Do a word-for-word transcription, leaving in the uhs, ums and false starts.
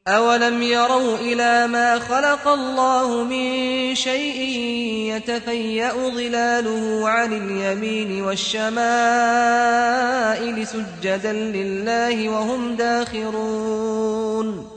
أَوَلَمْ يَرَوْا إِلَىٰ مَا خَلَقَ اللَّهُ مِن شَيْءٍ يَتَفَيَّأُ ظِلَالُهُ عَنِ الْيَمِينِ وَالشَّمَائِلِ سُجَّدًا لِّلَّهِ وَهُمْ دَاخِرُونَ